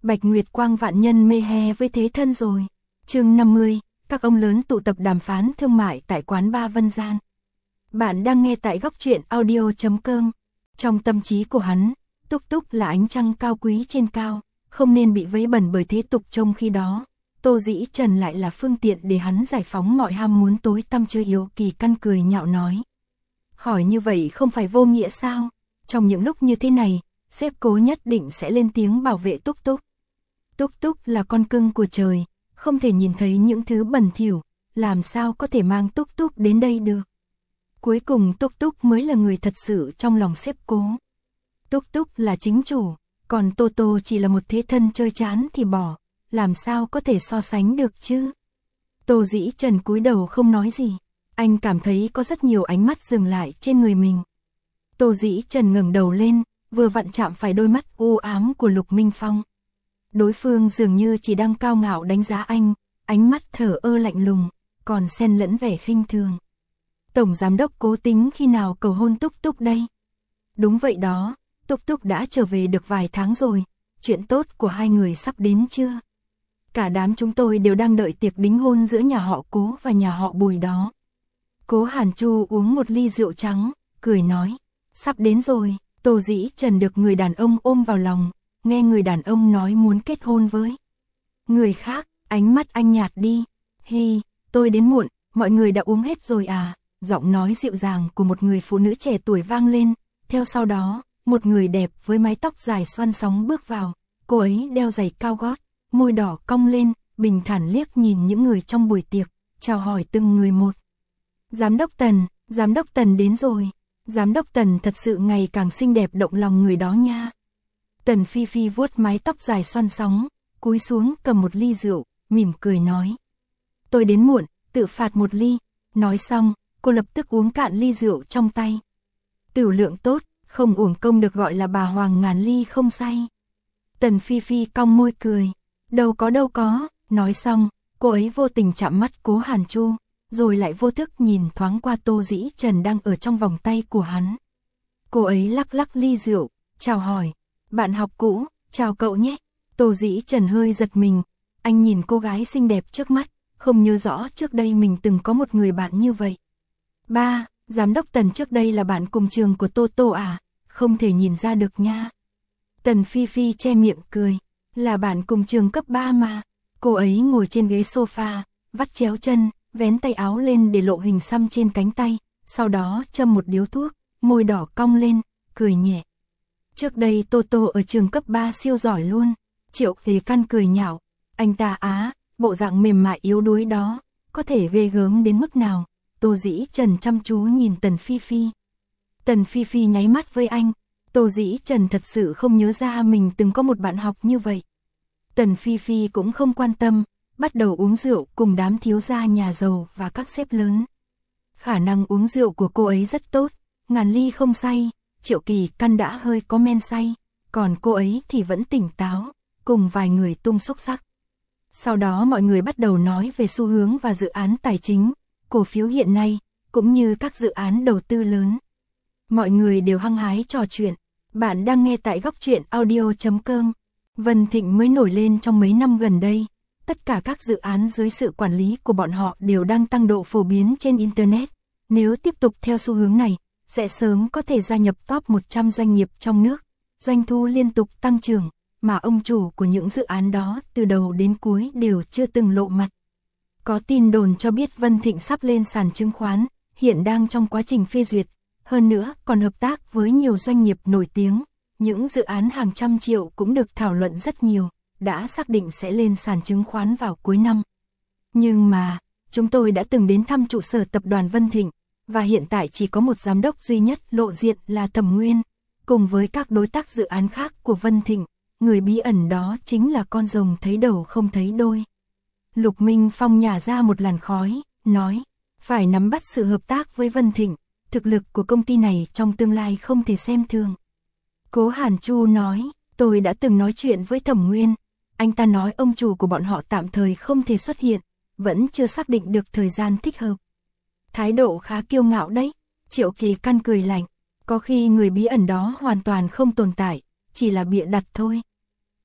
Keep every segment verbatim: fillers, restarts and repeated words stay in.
Bạch Nguyệt Quang vạn nhân mê he với thế thân rồi. Chương năm mươi, các ông lớn tụ tập đàm phán thương mại tại quán bar Vân Gian. Bạn đang nghe tại góc truyện audio chấm com. Trong tâm trí của hắn, Túc Túc là ánh trăng cao quý trên cao, không nên bị vấy bẩn bởi thế tục trong khi đó. Tô Dĩ Trần lại là phương tiện để hắn giải phóng mọi ham muốn tối tăm chơi yếu. Kỳ Căn cười nhạo nói. Hỏi như vậy không phải vô nghĩa sao? Trong những lúc như thế này, sếp Cố nhất định sẽ lên tiếng bảo vệ Túc Túc. Túc Túc là con cưng của trời, không thể nhìn thấy những thứ bẩn thỉu, làm sao có thể mang Túc Túc đến đây được. Cuối cùng Túc Túc mới là người thật sự trong lòng sếp Cố. Túc Túc là chính chủ, còn Tô Tô chỉ là một thế thân chơi chán thì bỏ, làm sao có thể so sánh được chứ. Tô Dĩ Trần cúi đầu không nói gì, anh cảm thấy có rất nhiều ánh mắt dừng lại trên người mình. Tô Dĩ Trần ngẩng đầu lên, vừa vặn chạm phải đôi mắt u ám của Lục Minh Phong. Đối phương dường như chỉ đang cao ngạo đánh giá anh, ánh mắt thở ơ lạnh lùng, còn xen lẫn vẻ khinh thường. Tổng giám đốc Cố tính khi nào cầu hôn Túc Túc đây? Đúng vậy đó, Túc Túc đã trở về được vài tháng rồi, chuyện tốt của hai người sắp đến chưa? Cả đám chúng tôi đều đang đợi tiệc đính hôn giữa nhà họ Cố và nhà họ Bùi đó. Cố Hàn Chu uống một ly rượu trắng, cười nói, sắp đến rồi. Tô Dĩ Trần được người đàn ông ôm vào lòng, nghe người đàn ông nói muốn kết hôn với người khác, ánh mắt anh nhạt đi. Hi, tôi đến muộn, mọi người đã uống hết rồi à? Giọng nói dịu dàng của một người phụ nữ trẻ tuổi vang lên, theo sau đó, một người đẹp với mái tóc dài xoăn sóng bước vào, cô ấy đeo giày cao gót, môi đỏ cong lên, bình thản liếc nhìn những người trong buổi tiệc, chào hỏi từng người một. Giám đốc Tần, giám đốc Tần đến rồi. Giám đốc Tần thật sự ngày càng xinh đẹp động lòng người đó nha. Tần Phi Phi vuốt mái tóc dài xoăn sóng, cúi xuống cầm một ly rượu, mỉm cười nói. Tôi đến muộn, tự phạt một ly. Nói xong, cô lập tức uống cạn ly rượu trong tay. Tửu lượng tốt, không uổng công được gọi là bà Hoàng ngàn ly không say. Tần Phi Phi cong môi cười. Đâu có đâu có. Nói xong, cô ấy vô tình chạm mắt Cố Hàn Chu, rồi lại vô thức nhìn thoáng qua Tô Dĩ Trần đang ở trong vòng tay của hắn. Cô ấy lắc lắc ly rượu, chào hỏi, bạn học cũ, chào cậu nhé. Tô Dĩ Trần hơi giật mình, anh nhìn cô gái xinh đẹp trước mắt, không nhớ rõ trước đây mình từng có một người bạn như vậy. Ba, giám đốc Tần trước đây là bạn cùng trường của Tô Tô à, không thể nhìn ra được nha. Tần Phi Phi che miệng cười, là bạn cùng trường cấp ba mà. Cô ấy ngồi trên ghế sofa, vắt chéo chân, vén tay áo lên để lộ hình xăm trên cánh tay, sau đó châm một điếu thuốc, môi đỏ cong lên, cười nhẹ. Trước đây Tô Tô ở trường cấp ba siêu giỏi luôn. Triệu Kỳ Căn cười nhạo, anh ta á, bộ dạng mềm mại yếu đuối đó, có thể ghê gớm đến mức nào? Tô Dĩ Trần chăm chú nhìn Tần Phi Phi. Tần Phi Phi nháy mắt với anh, Tô Dĩ Trần thật sự không nhớ ra mình từng có một bạn học như vậy. Tần Phi Phi cũng không quan tâm, bắt đầu uống rượu cùng đám thiếu gia nhà giàu và các sếp lớn. Khả năng uống rượu của cô ấy rất tốt, ngàn ly không say, Triệu Kỳ Căn đã hơi có men say, còn cô ấy thì vẫn tỉnh táo, cùng vài người tung xúc sắc. Sau đó mọi người bắt đầu nói về xu hướng và dự án tài chính, cổ phiếu hiện nay, cũng như các dự án đầu tư lớn. Mọi người đều hăng hái trò chuyện. Bạn đang nghe tại góc truyện audio chấm com. Vân Thịnh mới nổi lên trong mấy năm gần đây. Tất cả các dự án dưới sự quản lý của bọn họ đều đang tăng độ phổ biến trên Internet. Nếu tiếp tục theo xu hướng này, sẽ sớm có thể gia nhập top một trăm doanh nghiệp trong nước. Doanh thu liên tục tăng trưởng, mà ông chủ của những dự án đó từ đầu đến cuối đều chưa từng lộ mặt. Có tin đồn cho biết Vân Thịnh sắp lên sàn chứng khoán, hiện đang trong quá trình phê duyệt. Hơn nữa còn hợp tác với nhiều doanh nghiệp nổi tiếng. Những dự án hàng trăm triệu cũng được thảo luận rất nhiều, đã xác định sẽ lên sàn chứng khoán vào cuối năm. Nhưng mà, chúng tôi đã từng đến thăm trụ sở tập đoàn Vân Thịnh, và hiện tại chỉ có một giám đốc duy nhất lộ diện là Thẩm Nguyên, cùng với các đối tác dự án khác của Vân Thịnh, người bí ẩn đó chính là con rồng thấy đầu không thấy đuôi. Lục Minh Phong nhả ra một làn khói, nói, phải nắm bắt sự hợp tác với Vân Thịnh, thực lực của công ty này trong tương lai không thể xem thường. Cố Hàn Chu nói, tôi đã từng nói chuyện với Thẩm Nguyên, anh ta nói ông chủ của bọn họ tạm thời không thể xuất hiện, vẫn chưa xác định được thời gian thích hợp. Thái độ khá kiêu ngạo đấy. Triệu Kỳ Căn cười lạnh, có khi người bí ẩn đó hoàn toàn không tồn tại, chỉ là bịa đặt thôi.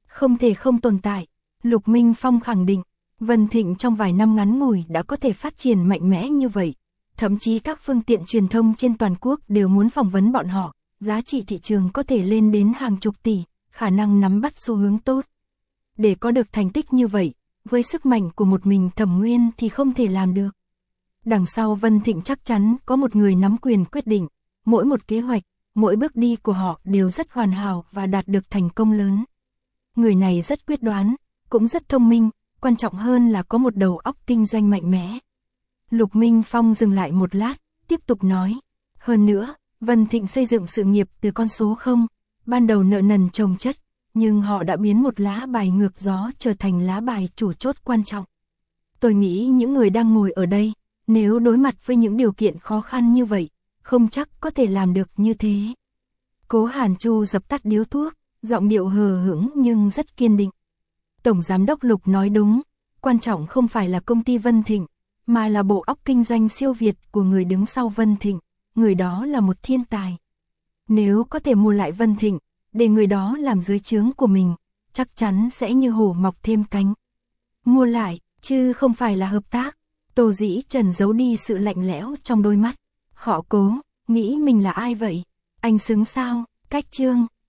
Không thể không tồn tại. Lục Minh Phong khẳng định, Vân Thịnh trong vài năm ngắn ngủi đã có thể phát triển mạnh mẽ như vậy. Thậm chí các phương tiện truyền thông trên toàn quốc đều muốn phỏng vấn bọn họ, giá trị thị trường có thể lên đến hàng chục tỷ, khả năng nắm bắt xu hướng tốt. Để có được thành tích như vậy, với sức mạnh của một mình Thẩm Nguyên thì không thể làm được. Đằng sau Vân Thịnh chắc chắn có một người nắm quyền quyết định, mỗi một kế hoạch, mỗi bước đi của họ đều rất hoàn hảo và đạt được thành công lớn. Người này rất quyết đoán, cũng rất thông minh, quan trọng hơn là có một đầu óc kinh doanh mạnh mẽ. Lục Minh Phong dừng lại một lát, tiếp tục nói. Hơn nữa, Vân Thịnh xây dựng sự nghiệp từ con số không, ban đầu nợ nần chồng chất, nhưng họ đã biến một lá bài ngược gió trở thành lá bài chủ chốt quan trọng. Tôi nghĩ những người đang ngồi ở đây, nếu đối mặt với những điều kiện khó khăn như vậy, không chắc có thể làm được như thế. Cố Hàn Chu dập tắt điếu thuốc, giọng điệu hờ hững nhưng rất kiên định. Tổng Giám đốc Lục nói đúng, quan trọng không phải là công ty Vân Thịnh, mà là bộ óc kinh doanh siêu việt của người đứng sau Vân Thịnh, người đó là một thiên tài. Nếu có thể mua lại Vân Thịnh, để người đó làm dưới trướng của mình, chắc chắn sẽ như hổ mọc thêm cánh. Mua lại, chứ không phải là hợp tác. Tô Dĩ Trần giấu đi sự lạnh lẽo trong đôi mắt. Họ Cố, nghĩ mình là ai vậy? Anh xứng sao? Cách Trương